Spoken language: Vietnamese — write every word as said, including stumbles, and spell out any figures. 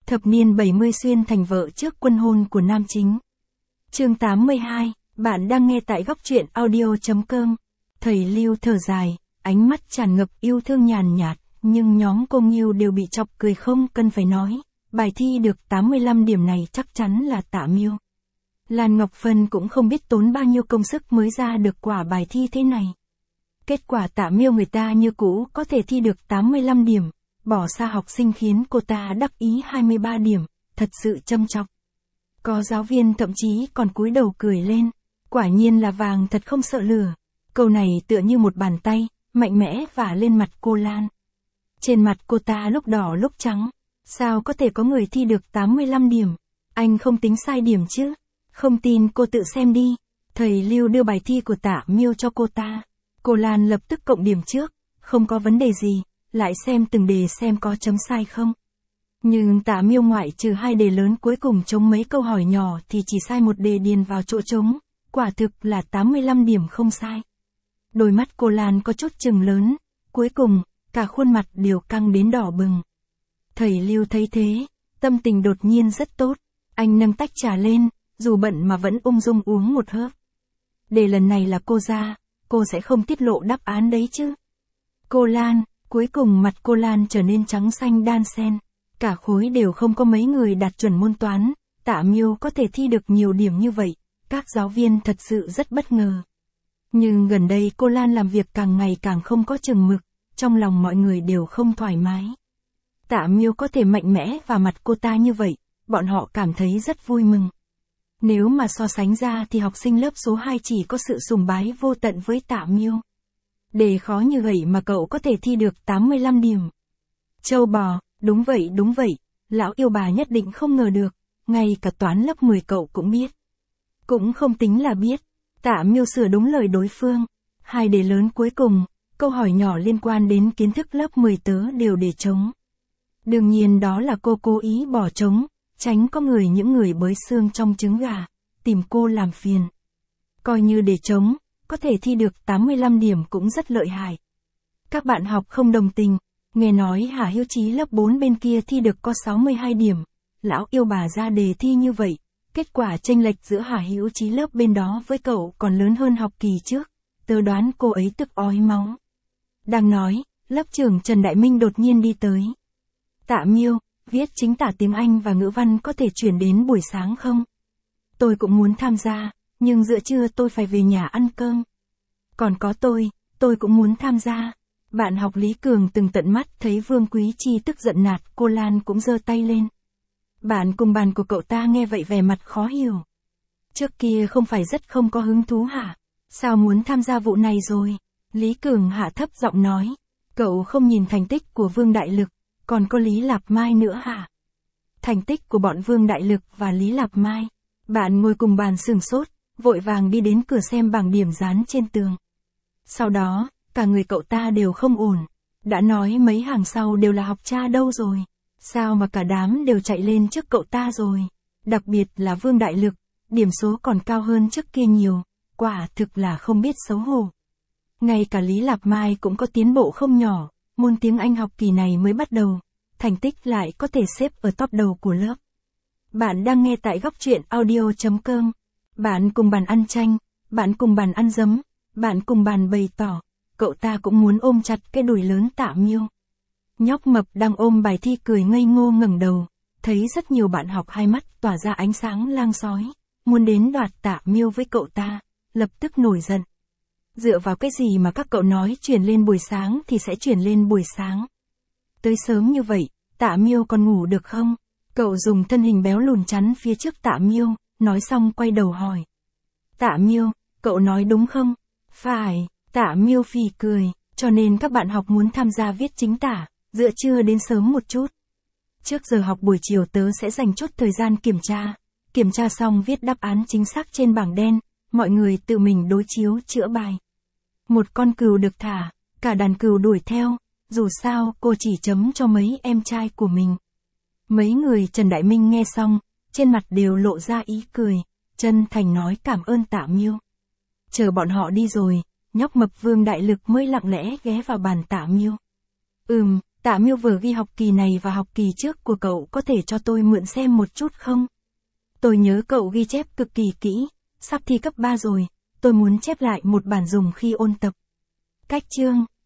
Thập niên bảy mươi xuyên thành vợ trước quân hôn của nam chính. Chương tám mươi hai, bạn đang nghe tại góc truyện audio.com. Thầy Lưu thở dài, ánh mắt tràn ngập yêu thương nhàn nhạt, nhưng nhóm cô Nghiêu đều bị chọc cười không cần phải nói. Bài thi được tám mươi lăm điểm này chắc chắn là Tạ Miêu. Lan Ngọc Phân cũng không biết tốn bao nhiêu công sức mới ra được quả bài thi thế này. Kết quả Tạ Miêu người ta như cũ có thể thi được tám mươi lăm điểm, bỏ xa học sinh khiến cô ta đắc ý hai mươi ba điểm, thật sự châm chọc. Có giáo viên thậm chí còn cúi đầu cười lên, quả nhiên là vàng thật không sợ lửa. Câu này tựa như một bàn tay, mạnh mẽ vả lên mặt cô Lan. Trên mặt cô ta lúc đỏ lúc trắng, sao có thể có người thi được tám mươi lăm điểm, anh không tính sai điểm chứ? Không tin cô tự xem đi. Thầy Lưu đưa bài thi của Tạ Miêu cho cô ta. Cô Lan lập tức cộng điểm trước, không có vấn đề gì, lại xem từng đề xem có chấm sai không. Nhưng Tạ Miêu ngoại trừ hai đề lớn cuối cùng trống mấy câu hỏi nhỏ thì chỉ sai một đề điền vào chỗ trống, quả thực là tám mươi lăm điểm không sai. Đôi mắt cô Lan có chút trừng lớn, cuối cùng, cả khuôn mặt đều căng đến đỏ bừng. Thầy Lưu thấy thế, tâm tình đột nhiên rất tốt, anh nâng tách trà lên, dù bận mà vẫn ung dung uống một hớp. Đề lần này là cô ra, cô sẽ không tiết lộ đáp án đấy chứ? Cô Lan, cuối cùng mặt cô Lan trở nên trắng xanh đan xen. Cả khối đều không có mấy người đạt chuẩn môn toán, Tạ Miêu có thể thi được nhiều điểm như vậy, các giáo viên thật sự rất bất ngờ. Nhưng gần đây cô Lan làm việc càng ngày càng không có chừng mực, trong lòng mọi người đều không thoải mái. Tạ Miêu có thể mạnh mẽ vào mặt cô ta như vậy, bọn họ cảm thấy rất vui mừng. Nếu mà so sánh ra thì học sinh lớp số hai chỉ có sự sùng bái vô tận với Tạ Miêu. Đề khó như vậy mà cậu có thể thi được tám mươi lăm điểm. Châu bò, đúng vậy đúng vậy, lão yêu bà nhất định không ngờ được, ngay cả toán lớp mười cậu cũng biết. Cũng không tính là biết, Tạ Miêu sửa đúng lời đối phương. Hai đề lớn cuối cùng, câu hỏi nhỏ liên quan đến kiến thức lớp mười tớ đều để trống. Đương nhiên đó là cô cố ý bỏ trống, tránh có người những người bới xương trong trứng gà, tìm cô làm phiền. Coi như để trống, có thể thi được tám mươi lăm điểm cũng rất lợi hại. Các bạn học không đồng tình, nghe nói Hà Hiếu Chí lớp bốn bên kia thi được có sáu mươi hai điểm, lão yêu bà ra đề thi như vậy, kết quả chênh lệch giữa Hà Hiếu Chí lớp bên đó với cậu còn lớn hơn học kỳ trước, tớ đoán cô ấy tức ói máu. Đang nói, lớp trưởng Trần Đại Minh đột nhiên đi tới. Tạ Miêu, viết chính tả tiếng Anh và ngữ văn có thể chuyển đến buổi sáng không? Tôi cũng muốn tham gia, nhưng giữa trưa tôi phải về nhà ăn cơm. Còn có tôi, tôi cũng muốn tham gia. Bạn học Lý Cường từng tận mắt thấy Vương Quý Chi tức giận nạt, cô Lan cũng giơ tay lên. Bạn cùng bàn của cậu ta nghe vậy vẻ mặt khó hiểu. Trước kia không phải rất không có hứng thú hả? Sao muốn tham gia vụ này rồi? Lý Cường hạ thấp giọng nói. Cậu không nhìn thành tích của Vương Đại Lực, còn có Lý Lạp Mai nữa hả? Thành tích của bọn Vương Đại Lực và Lý Lạp Mai. Bạn ngồi cùng bàn sửng sốt, vội vàng đi đến cửa xem bảng điểm dán trên tường. Sau đó, cả người cậu ta đều không ổn. Đã nói mấy hàng sau đều là học cha đâu rồi. Sao mà cả đám đều chạy lên trước cậu ta rồi. Đặc biệt là Vương Đại Lực, điểm số còn cao hơn trước kia nhiều. Quả thực là không biết xấu hổ. Ngay cả Lý Lạp Mai cũng có tiến bộ không nhỏ. Môn tiếng Anh học kỳ này mới bắt đầu. Thành tích lại có thể xếp ở top đầu của lớp. Bạn đang nghe tại góc truyện audio.com. Bạn cùng bàn ăn chanh, bạn cùng bàn ăn giấm, bạn cùng bàn bày tỏ, cậu ta cũng muốn ôm chặt cái đùi lớn Tạ Miêu. Nhóc mập đang ôm bài thi cười ngây ngô ngẩng đầu, thấy rất nhiều bạn học hai mắt tỏa ra ánh sáng lang sói, muốn đến đoạt Tạ Miêu với cậu ta, lập tức nổi giận. Dựa vào cái gì mà các cậu nói chuyển lên buổi sáng thì sẽ chuyển lên buổi sáng. Tới sớm như vậy, Tạ Miêu còn ngủ được không? Cậu dùng thân hình béo lùn chắn phía trước Tạ Miêu, nói xong quay đầu hỏi. Tạ Miêu, cậu nói đúng không? Phải, Tạ Miêu phì cười, cho nên các bạn học muốn tham gia viết chính tả, giữa trưa đến sớm một chút. Trước giờ học buổi chiều tớ sẽ dành chút thời gian kiểm tra, kiểm tra xong viết đáp án chính xác trên bảng đen, mọi người tự mình đối chiếu chữa bài. Một con cừu được thả, cả đàn cừu đuổi theo, dù sao cô chỉ chấm cho mấy em trai của mình. Mấy người Trần Đại Minh nghe xong, trên mặt đều lộ ra ý cười, chân thành nói cảm ơn Tạ Miêu. Chờ bọn họ đi rồi, nhóc mập Vương Đại Lực mới lặng lẽ ghé vào bàn Tạ Miêu. Ừm, Tạ Miêu vừa ghi học kỳ này và học kỳ trước của cậu, có thể cho tôi mượn xem một chút không? Tôi nhớ cậu ghi chép cực kỳ kỹ, sắp thi cấp ba rồi, tôi muốn chép lại một bản dùng khi ôn tập. Cách chương